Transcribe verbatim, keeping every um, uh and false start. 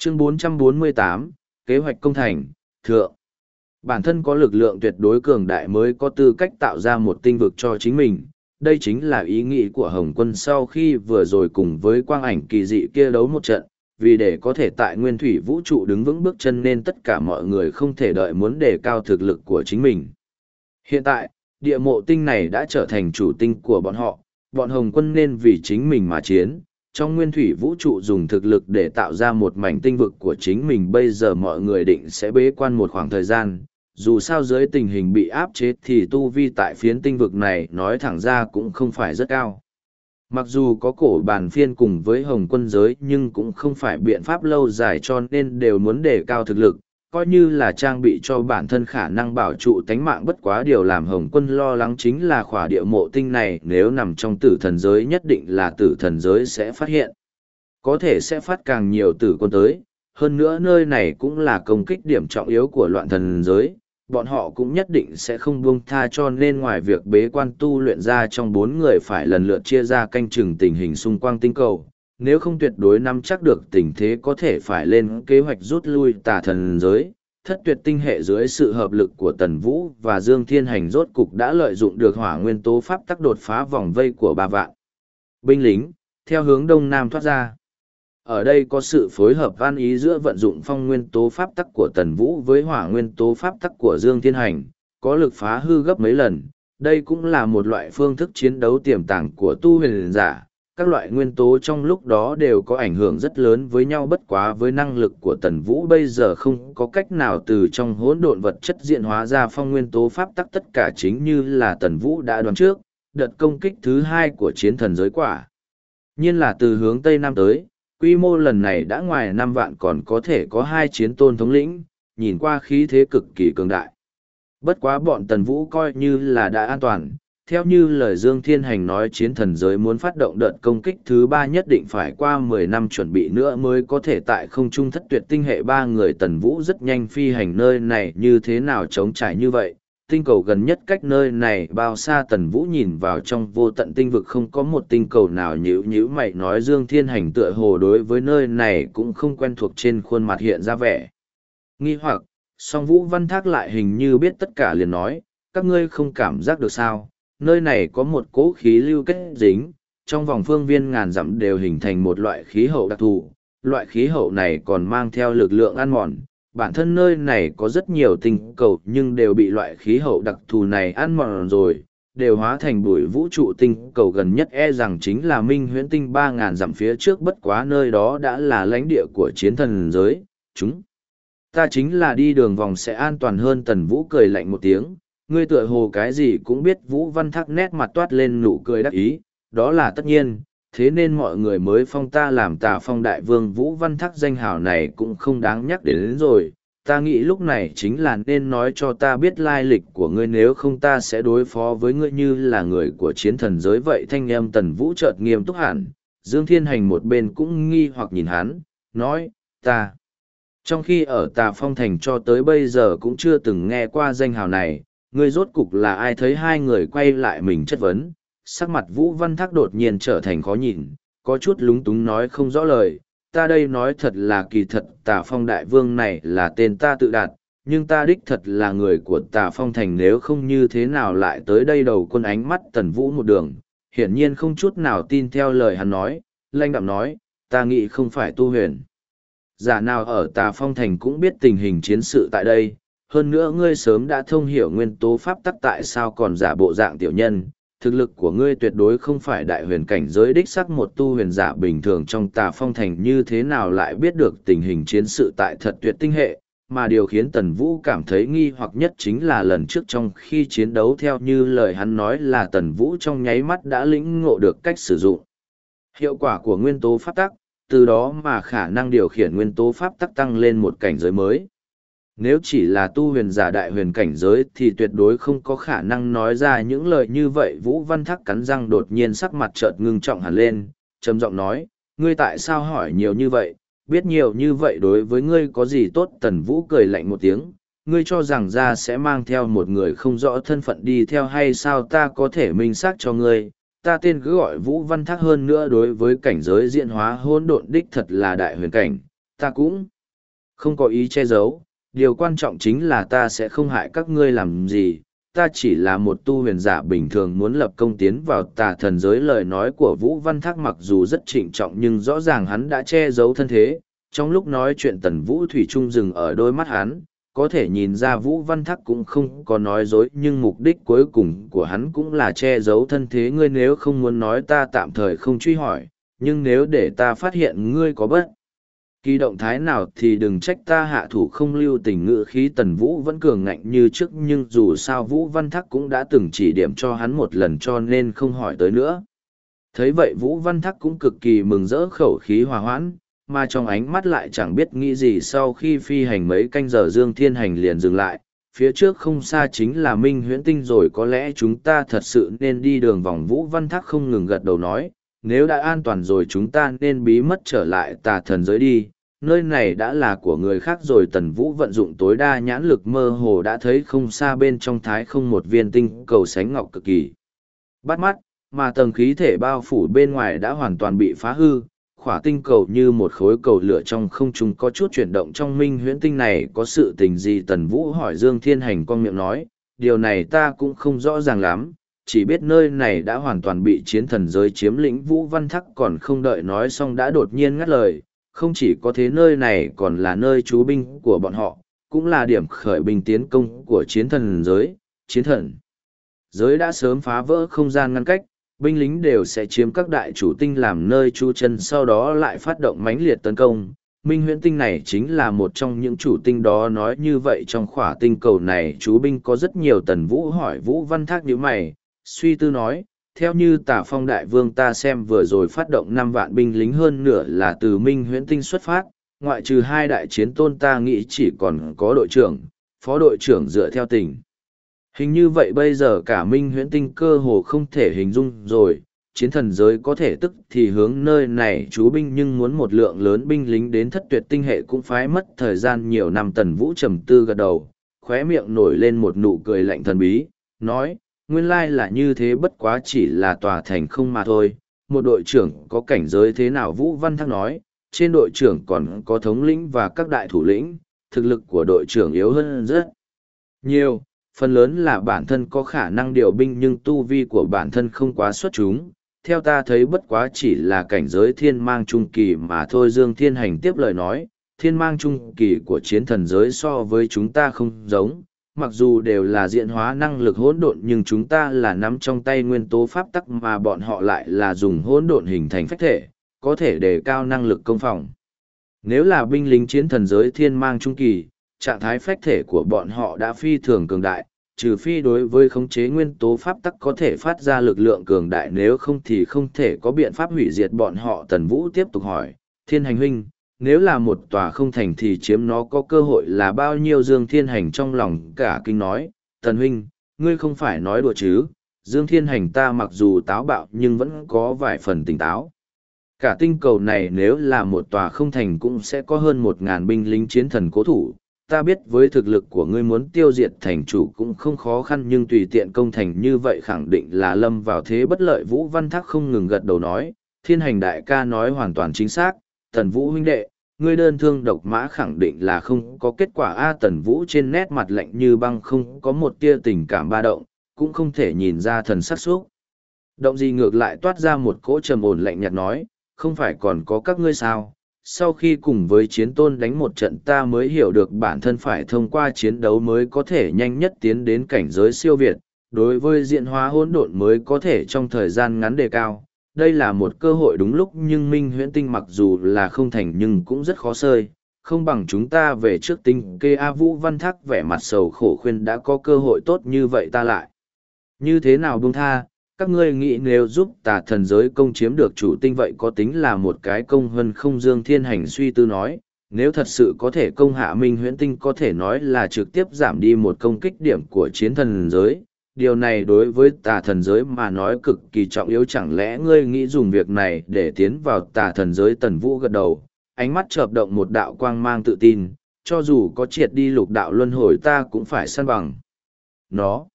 Chương bốn trăm bốn mươi tám, Kế hoạch công thành, thượng. Bản thân có lực lượng tuyệt đối cường đại mới có tư cách tạo ra một tinh vực cho chính mình. Đây chính là ý nghĩ của Hồng Quân sau khi vừa rồi cùng với quang ảnh kỳ dị kia đấu một trận, vì để có thể tại nguyên thủy vũ trụ đứng vững bước chân nên tất cả mọi người không thể đợi muốn đề cao thực lực của chính mình. Hiện tại, địa mộ tinh này đã trở thành chủ tinh của bọn họ, bọn Hồng Quân nên vì chính mình mà chiến. Trong nguyên thủy vũ trụ dùng thực lực để tạo ra một mảnh tinh vực của chính mình, bây giờ mọi người định sẽ bế quan một khoảng thời gian. Dù sao dưới tình hình bị áp chế thì tu vi tại phiến tinh vực này nói thẳng ra cũng không phải rất cao. Mặc dù có cổ bàn phiên cùng với Hồng Quân giới nhưng cũng không phải biện pháp lâu dài cho nên đều muốn đề cao thực lực, coi như là trang bị cho bản thân khả năng bảo trụ tánh mạng. Bất quá điều làm Hồng Quân lo lắng chính là khỏa địa mộ tinh này nếu nằm trong tử thần giới nhất định là tử thần giới sẽ phát hiện. Có thể sẽ phát càng nhiều tử quân tới, hơn nữa nơi này cũng là công kích điểm trọng yếu của loạn thần giới. Bọn họ cũng nhất định sẽ không buông tha cho nên ngoài việc bế quan tu luyện ra trong bốn người phải lần lượt chia ra canh chừng tình hình xung quanh tinh cầu. Nếu không tuyệt đối nắm chắc được tình thế có thể phải lên kế hoạch rút lui tà thần giới. Thất tuyệt tinh hệ dưới sự hợp lực của Tần Vũ và Dương Thiên Hành rốt cục đã lợi dụng được hỏa nguyên tố pháp tắc đột phá vòng vây của ba vạn binh lính, theo hướng đông nam thoát ra. Ở đây có sự phối hợp an ý giữa vận dụng phong nguyên tố pháp tắc của Tần Vũ với hỏa nguyên tố pháp tắc của Dương Thiên Hành, có lực phá hư gấp mấy lần. Đây cũng là một loại phương thức chiến đấu tiềm tàng của tu huyền giả. Các loại nguyên tố trong lúc đó đều có ảnh hưởng rất lớn với nhau, bất quá với năng lực của Tần Vũ bây giờ không có cách nào từ trong hỗn độn vật chất diễn hóa ra phong nguyên tố pháp tắc, tất cả chính như là Tần Vũ đã đoán trước. Đợt công kích thứ hai của chiến thần giới quả nhiên là từ hướng Tây Nam tới. Quy mô lần này đã ngoài năm vạn còn có thể có hai chiến tôn thống lĩnh, nhìn qua khí thế cực kỳ cường đại. Bất quá bọn Tần Vũ coi như là đã an toàn, theo như lời Dương Thiên Hành nói chiến thần giới muốn phát động đợt công kích thứ ba nhất định phải qua mười năm chuẩn bị nữa mới có thể tại không trung thất tuyệt tinh hệ. Ba người Tần Vũ rất nhanh phi hành nơi này như thế nào chống trải như vậy. Tinh cầu gần nhất cách nơi này bao xa? Tần Vũ nhìn vào trong vô tận tinh vực không có một tinh cầu nào. Nhíu nhíu mày nói Dương Thiên Hành tựa hồ đối với nơi này cũng không quen thuộc, trên khuôn mặt hiện ra vẻ nghi hoặc. Song Vũ Văn Thác lại hình như biết tất cả liền nói, các ngươi không cảm giác được sao? Nơi này có một cỗ khí lưu kết dính, trong vòng phương viên ngàn dặm đều hình thành một loại khí hậu đặc thù. Loại khí hậu này còn mang theo lực lượng ăn mòn. Bản thân nơi này có rất nhiều tinh cầu nhưng đều bị loại khí hậu đặc thù này ăn mòn rồi, đều hóa thành bụi. Vũ trụ tinh cầu gần nhất e rằng chính là Minh Huyễn tinh ba ngàn dặm phía trước, bất quá nơi đó đã là lãnh địa của chiến thần giới. Chúng ta chính là đi đường vòng sẽ an toàn hơn. Tần Vũ cười lạnh một tiếng, ngươi tựa hồ cái gì cũng biết. Vũ Văn Thác nét mặt toát lên nụ cười đắc ý, đó là tất nhiên, thế nên mọi người mới phong ta làm Tà Phong đại vương. Vũ Văn Thác danh hào này cũng không đáng nhắc đến, đến rồi. Ta nghĩ lúc này chính là nên nói cho ta biết lai lịch của ngươi, nếu không ta sẽ đối phó với ngươi như là người của chiến thần giới vậy. Thanh âm Tần Vũ chợt nghiêm túc hẳn. Dương Thiên Hành một bên cũng nghi hoặc nhìn hắn, nói, ta trong khi ở Tà Phong thành cho tới bây giờ cũng chưa từng nghe qua danh hào này, ngươi rốt cục là ai? Thấy hai người quay lại mình chất vấn, sắc mặt Vũ Văn Thác đột nhiên trở thành khó nhìn, có chút lúng túng nói không rõ lời. Ta đây nói thật là kỳ thật Tà Phong đại vương này là tên ta tự đặt, nhưng ta đích thật là người của Tà Phong thành, nếu không như thế nào lại tới đây? Đầu quân ánh mắt Tần Vũ một đường, hiển nhiên không chút nào tin theo lời hắn nói, lanh đạm nói, ta nghĩ không phải tu huyền giả nào ở Tà Phong thành cũng biết tình hình chiến sự tại đây, hơn nữa ngươi sớm đã thông hiểu nguyên tố pháp tắc, tại sao còn giả bộ dạng tiểu nhân? Thực lực của ngươi tuyệt đối không phải đại huyền cảnh giới, đích sắc một tu huyền giả bình thường trong Tà Phong thành như thế nào lại biết được tình hình chiến sự tại thật tuyệt tinh hệ. Mà điều khiến Tần Vũ cảm thấy nghi hoặc nhất chính là lần trước trong khi chiến đấu, theo như lời hắn nói là Tần Vũ trong nháy mắt đã lĩnh ngộ được cách sử dụng hiệu quả của nguyên tố pháp tắc, từ đó mà khả năng điều khiển nguyên tố pháp tắc tăng lên một cảnh giới mới. Nếu chỉ là tu huyền giả đại huyền cảnh giới thì tuyệt đối không có khả năng nói ra những lời như vậy. Vũ Văn Thác cắn răng, đột nhiên sắc mặt chợt ngưng trọng hẳn lên, trầm giọng nói, ngươi tại sao hỏi nhiều như vậy, biết nhiều như vậy đối với ngươi có gì tốt? Tần Vũ cười lạnh một tiếng, ngươi cho rằng ra sẽ mang theo một người không rõ thân phận đi theo hay sao? Ta có thể minh xác cho ngươi, ta tên cứ gọi Vũ Văn Thác, hơn nữa đối với cảnh giới diễn hóa hỗn độn đích thật là đại huyền cảnh, ta cũng Không có ý che giấu, điều quan trọng chính là ta sẽ không hại các ngươi làm gì, ta chỉ là một tu huyền giả bình thường muốn lập công tiến vào tà thần giới. Lời nói của Vũ Văn Thác mặc dù rất trịnh trọng nhưng rõ ràng hắn đã che giấu thân thế. Trong lúc nói chuyện Tần Vũ thủy chung dừng ở đôi mắt hắn, có thể nhìn ra Vũ Văn Thác cũng không có nói dối, nhưng mục đích cuối cùng của hắn cũng là che giấu thân thế. Ngươi nếu không muốn nói ta tạm thời không truy hỏi, nhưng nếu để ta phát hiện ngươi có bất kỳ động thái nào thì đừng trách ta hạ thủ không lưu tình. Ngữ khí Tần Vũ vẫn cường ngạnh như trước, nhưng dù sao Vũ Văn Thác cũng đã từng chỉ điểm cho hắn một lần cho nên không hỏi tới nữa. Thấy vậy Vũ Văn Thác cũng cực kỳ mừng rỡ, khẩu khí hòa hoãn, mà trong ánh mắt lại chẳng biết nghĩ gì. Sau khi phi hành mấy canh giờ Dương Thiên Hành liền dừng lại, phía trước không xa chính là Minh Huyễn Tinh rồi, có lẽ chúng ta thật sự nên đi đường vòng. Vũ Văn Thác không ngừng gật đầu nói, nếu đã an toàn rồi chúng ta nên bí mật trở lại tà thần giới đi, nơi này đã là của người khác rồi. Tần Vũ vận dụng tối đa nhãn lực, mơ hồ đã thấy không xa bên trong thái không một viên tinh cầu sánh ngọc cực kỳ bắt mắt, mà tầng khí thể bao phủ bên ngoài đã hoàn toàn bị phá hư. Khỏa tinh cầu như một khối cầu lửa trong không trung có chút chuyển động. Trong Minh Huyễn Tinh này có sự tình gì? Tần Vũ hỏi. Dương Thiên Hành con miệng nói, điều này ta cũng không rõ ràng lắm, chỉ biết nơi này đã hoàn toàn bị chiến thần giới chiếm lĩnh. Vũ Văn Thác còn không đợi nói xong đã đột nhiên ngắt lời, không chỉ có thế, nơi này còn là nơi trú binh của bọn họ, cũng là điểm khởi binh tiến công của chiến thần giới. Chiến thần giới đã sớm phá vỡ không gian ngăn cách, binh lính đều sẽ chiếm các đại chủ tinh làm nơi trú chân, sau đó lại phát động mãnh liệt tấn công. Minh Huyễn Tinh này chính là một trong những chủ tinh đó. Nói như vậy trong khỏa tinh cầu này chú binh có rất nhiều. Tần Vũ hỏi. Vũ Văn Thác nhíu mày, suy tư nói, theo như Tả Phong Đại Vương ta xem vừa rồi phát động năm vạn binh lính, hơn nửa là từ Minh Huyễn Tinh xuất phát, ngoại trừ hai đại chiến tôn ta nghĩ chỉ còn có đội trưởng, phó đội trưởng. Dựa theo tình hình như vậy bây giờ cả Minh Huyễn Tinh cơ hồ không thể hình dung rồi. Chiến thần giới có thể tức thì hướng nơi này trú binh, nhưng muốn một lượng lớn binh lính đến Thất Tuyệt Tinh hệ cũng phải mất thời gian nhiều năm. Tần Vũ trầm tư gật đầu, khóe miệng nổi lên một nụ cười lạnh thần bí, nói, nguyên lai là như thế, bất quá chỉ là tòa thành không mà thôi. Một đội trưởng có cảnh giới thế nào? Vũ Văn Thác nói, trên đội trưởng còn có thống lĩnh và các đại thủ lĩnh, thực lực của đội trưởng yếu hơn rất nhiều, phần lớn là bản thân có khả năng điều binh nhưng tu vi của bản thân không quá xuất chúng. Theo ta thấy bất quá chỉ là cảnh giới thiên mang trung kỳ mà thôi. Dương Thiên Hành tiếp lời nói, thiên mang trung kỳ của chiến thần giới so với chúng ta không giống, mặc dù đều là diễn hóa năng lực hỗn độn nhưng chúng ta là nắm trong tay nguyên tố pháp tắc, mà bọn họ lại là dùng hỗn độn hình thành phách thể, có thể đề cao năng lực công phòng. Nếu là binh lính chiến thần giới thiên mang trung kỳ, trạng thái phách thể của bọn họ đã phi thường cường đại, trừ phi đối với khống chế nguyên tố pháp tắc có thể phát ra lực lượng cường đại, nếu không thì không thể có biện pháp hủy diệt bọn họ. Tần Vũ tiếp tục hỏi, Thiên Hành huynh, nếu là một tòa không thành thì chiếm nó có cơ hội là bao nhiêu? Dương Thiên Hành trong lòng cả kinh nói, Tần huynh, ngươi không phải nói đùa chứ? Dương Thiên Hành ta mặc dù táo bạo nhưng vẫn có vài phần tỉnh táo. Cả tinh cầu này nếu là một tòa không thành cũng sẽ có hơn một ngàn binh lính chiến thần cố thủ. Ta biết với thực lực của ngươi muốn tiêu diệt thành chủ cũng không khó khăn, nhưng tùy tiện công thành như vậy khẳng định là lâm vào thế bất lợi. Vũ Văn Thác không ngừng gật đầu nói, Thiên Hành đại ca nói hoàn toàn chính xác. Tần Vũ huynh đệ, ngươi đơn thương độc mã khẳng định là không có kết quả a. Tần Vũ trên nét mặt lạnh như băng, không có một tia tình cảm ba động, cũng không thể nhìn ra thần sắc xúc động gì, ngược lại toát ra một cỗ trầm ổn lạnh nhạt nói, không phải còn có các ngươi sao? Sau khi cùng với chiến tôn đánh một trận ta mới hiểu được bản thân phải thông qua chiến đấu mới có thể nhanh nhất tiến đến cảnh giới siêu việt, đối với diễn hóa hỗn độn mới có thể trong thời gian ngắn đề cao. Đây là một cơ hội đúng lúc, nhưng Minh Huyễn Tinh mặc dù là không thành nhưng cũng rất khó sơi, không bằng chúng ta về trước tinh kê. A. Vũ Văn Thác vẻ mặt sầu khổ khuyên, đã có cơ hội tốt như vậy ta lại như thế nào buông tha? Các ngươi nghĩ nếu giúp tà thần giới công chiếm được chủ tinh vậy có tính là một cái công hơn không? Dương Thiên Hành suy tư nói, nếu thật sự có thể công hạ Minh Huyễn Tinh có thể nói là trực tiếp giảm đi một công kích điểm của chiến thần giới. Điều này đối với tà thần giới mà nói cực kỳ trọng yếu, chẳng lẽ ngươi nghĩ dùng việc này để tiến vào tà thần giới? Tần Vũ gật đầu, ánh mắt chợp động một đạo quang mang tự tin, cho dù có triệt đi lục đạo luân hồi ta cũng phải săn bằng nó.